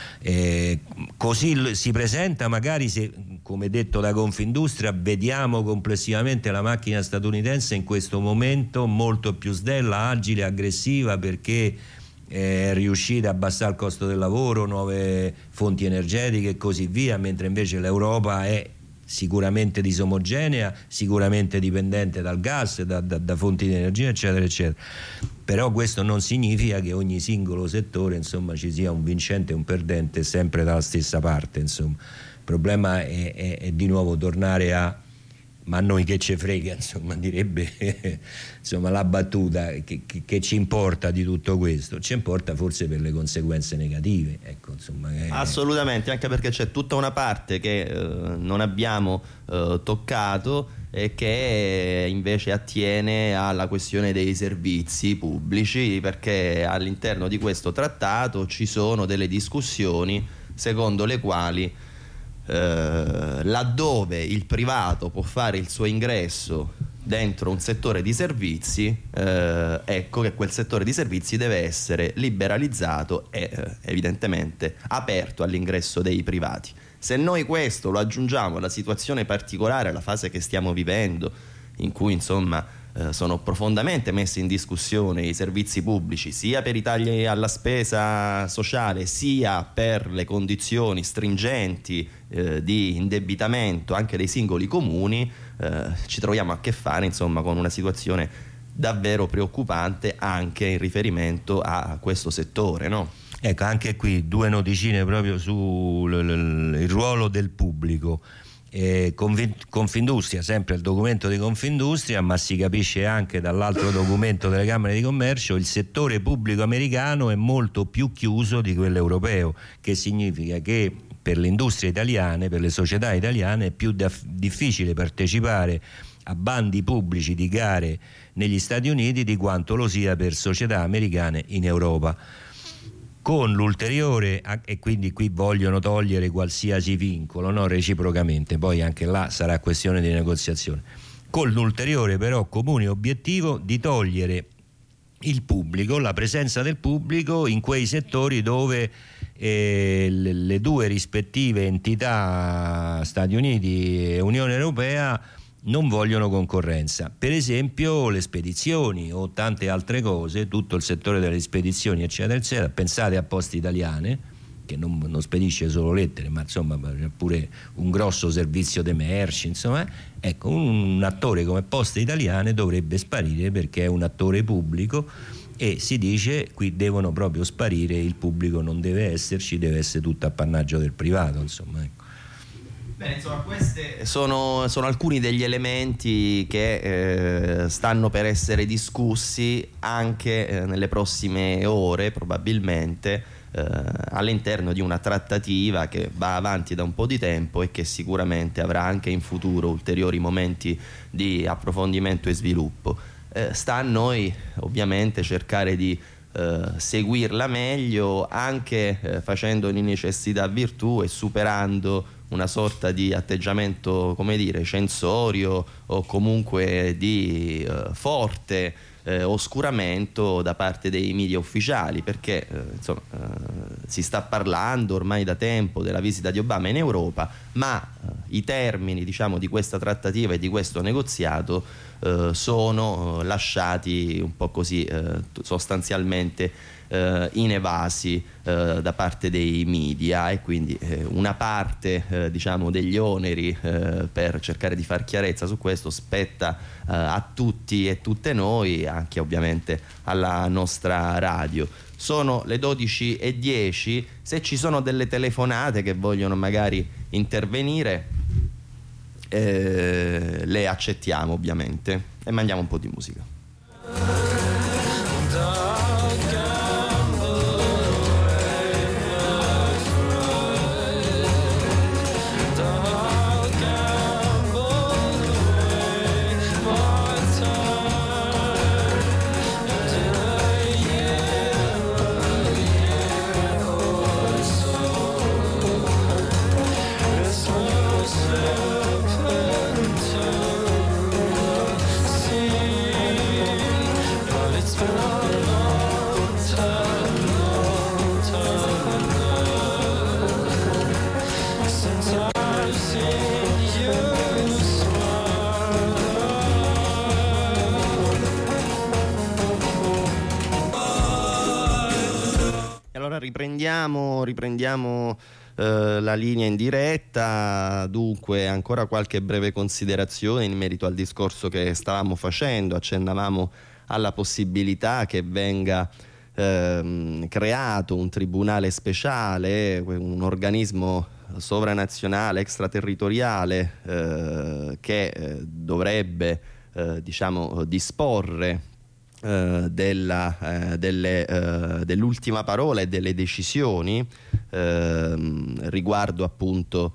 Così si presenta, magari, se, come detto da Confindustria, vediamo complessivamente la macchina statunitense in questo momento molto più snella, agile, aggressiva, perché è riuscita a abbassare il costo del lavoro, nuove fonti energetiche e così via, mentre invece l'Europa è sicuramente disomogenea, sicuramente dipendente dal gas, da fonti di energia, eccetera eccetera. Però questo non significa che ogni singolo settore, insomma, ci sia un vincente e un perdente sempre dalla stessa parte, insomma. Il problema è di nuovo tornare a ma a noi che ce frega, insomma, direbbe insomma la battuta, che ci importa di tutto questo? Ci importa forse per le conseguenze negative, ecco, insomma, assolutamente, anche perché c'è tutta una parte che non abbiamo toccato e che invece attiene alla questione dei servizi pubblici, perché all'interno di questo trattato ci sono delle discussioni secondo le quali laddove il privato può fare il suo ingresso dentro un settore di servizi, ecco che quel settore di servizi deve essere liberalizzato e evidentemente aperto all'ingresso dei privati. Se noi questo lo aggiungiamo alla situazione particolare, alla fase che stiamo vivendo, in cui insomma sono profondamente messi in discussione i servizi pubblici, sia per i tagli alla spesa sociale, sia per le condizioni stringenti di indebitamento anche dei singoli comuni, ci troviamo a che fare, insomma, con una situazione davvero preoccupante anche in riferimento a questo settore, no? Ecco, anche qui due noticine proprio sul ruolo del pubblico. Confindustria, sempre il documento di Confindustria, ma si capisce anche dall'altro documento delle Camere di Commercio, il settore pubblico americano è molto più chiuso di quello europeo, che significa che per le industrie italiane, per le società italiane è più difficile partecipare a bandi pubblici di gare negli Stati Uniti di quanto lo sia per società americane in Europa. Con l'ulteriore, e quindi qui vogliono togliere qualsiasi vincolo, no? Reciprocamente, poi anche là sarà questione di negoziazione, con l'ulteriore però comune obiettivo di togliere il pubblico, la presenza del pubblico in quei settori dove le due rispettive entità, Stati Uniti e Unione Europea, non vogliono concorrenza. Per esempio le spedizioni o tante altre cose, tutto il settore delle spedizioni, eccetera eccetera. Pensate a Poste Italiane, che non spedisce solo lettere, ma insomma c'è pure un grosso servizio di merci, insomma. Ecco, un attore come Poste Italiane dovrebbe sparire perché è un attore pubblico, e si dice qui devono proprio sparire, il pubblico non deve esserci, deve essere tutto appannaggio del privato, insomma, ecco. Beh, insomma, questi sono alcuni degli elementi che stanno per essere discussi anche nelle prossime ore, probabilmente, all'interno di una trattativa che va avanti da un po' di tempo e che sicuramente avrà anche in futuro ulteriori momenti di approfondimento e sviluppo. Sta a noi ovviamente cercare di seguirla meglio, anche facendo di necessità virtù e superando una sorta di atteggiamento, come dire, censorio o comunque di forte oscuramento da parte dei media ufficiali, perché insomma, si sta parlando ormai da tempo della visita di Obama in Europa, ma i termini, diciamo, di questa trattativa e di questo negoziato sono lasciati un po' così sostanzialmente inevasi da parte dei media, e quindi una parte diciamo degli oneri per cercare di far chiarezza su questo spetta a tutti e tutte noi, anche ovviamente alla nostra radio. Sono le 12:10, se ci sono delle telefonate che vogliono magari intervenire le accettiamo ovviamente, e mandiamo un po' di musica. riprendiamo la linea in diretta. Dunque, ancora qualche breve considerazione in merito al discorso che stavamo facendo. Accennavamo alla possibilità che venga creato un tribunale speciale, un organismo sovranazionale, extraterritoriale, che dovrebbe disporre dell'ultima parola e delle decisioni riguardo appunto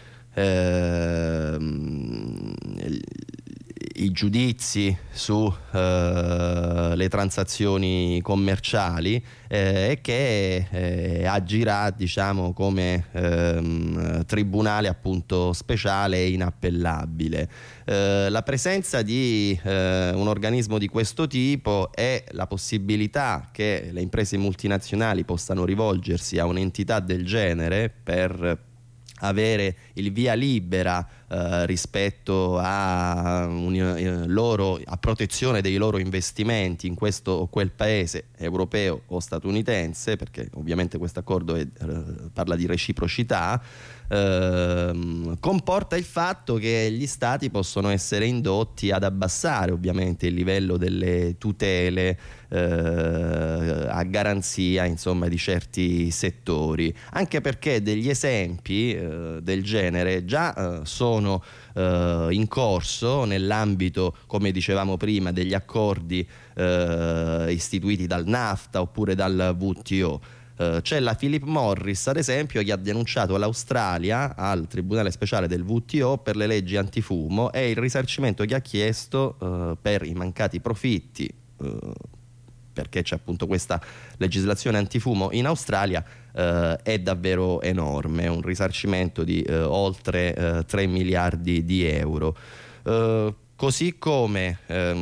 i giudizi su le transazioni commerciali, e che agirà come tribunale appunto speciale e inappellabile. La presenza di un organismo di questo tipo e la possibilità che le imprese multinazionali possano rivolgersi a un'entità del genere per avere il via libera rispetto a protezione dei loro investimenti in questo o quel paese europeo o statunitense, perché ovviamente questo accordo parla di reciprocità, comporta il fatto che gli stati possono essere indotti ad abbassare ovviamente il livello delle tutele a garanzia di certi settori, anche perché degli esempi del genere già sono in corso nell'ambito, come dicevamo prima, degli accordi istituiti dal NAFTA oppure dal WTO. C'è la Philip Morris, ad esempio, che ha denunciato l'Australia al Tribunale Speciale del WTO per le leggi antifumo e il risarcimento che ha chiesto per i mancati profitti, perché c'è appunto questa legislazione antifumo in Australia, è davvero enorme, un risarcimento di oltre 3 miliardi di euro. Così come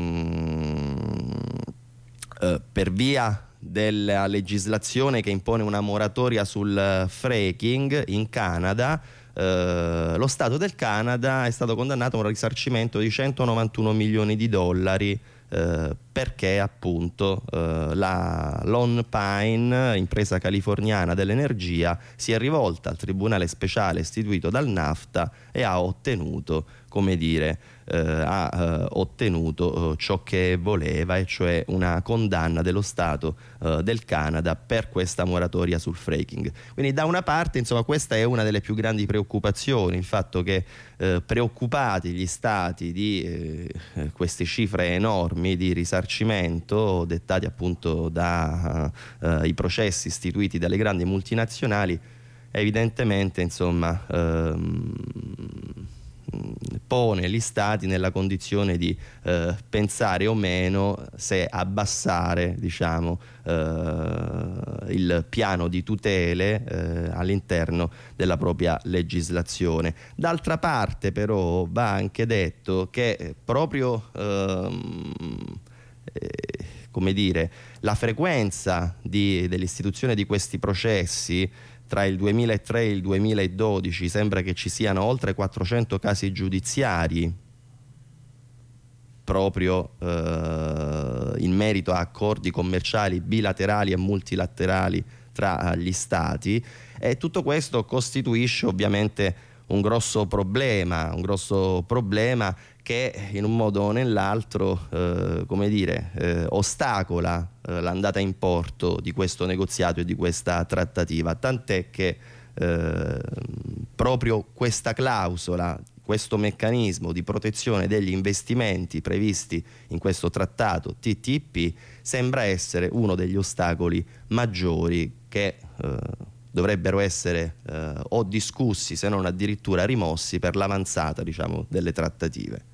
per via della legislazione che impone una moratoria sul fracking in Canada, lo Stato del Canada è stato condannato a un risarcimento di 191 milioni di dollari perché appunto la Lone Pine, impresa californiana dell'energia, si è rivolta al tribunale speciale istituito dal NAFTA e ha ottenuto, ciò che voleva, e cioè una condanna dello Stato del Canada per questa moratoria sul fracking. Quindi da una parte questa è una delle più grandi preoccupazioni, il fatto che preoccupati gli stati di queste cifre enormi di risarcimento dettati appunto dai processi istituiti dalle grandi multinazionali, evidentemente pone gli stati nella condizione di pensare o meno se abbassare il piano di tutele all'interno della propria legislazione. D'altra parte però va anche detto che proprio la frequenza dell'istituzione di questi processi tra il 2003 e il 2012 sembra che ci siano oltre 400 casi giudiziari proprio in merito a accordi commerciali bilaterali e multilaterali tra gli stati, e tutto questo costituisce ovviamente un grosso problema che in un modo o nell'altro ostacola l'andata in porto di questo negoziato e di questa trattativa, tant'è che proprio questa clausola, questo meccanismo di protezione degli investimenti previsti in questo trattato TTIP sembra essere uno degli ostacoli maggiori che dovrebbero essere o discussi, se non addirittura rimossi, per l'avanzata delle trattative.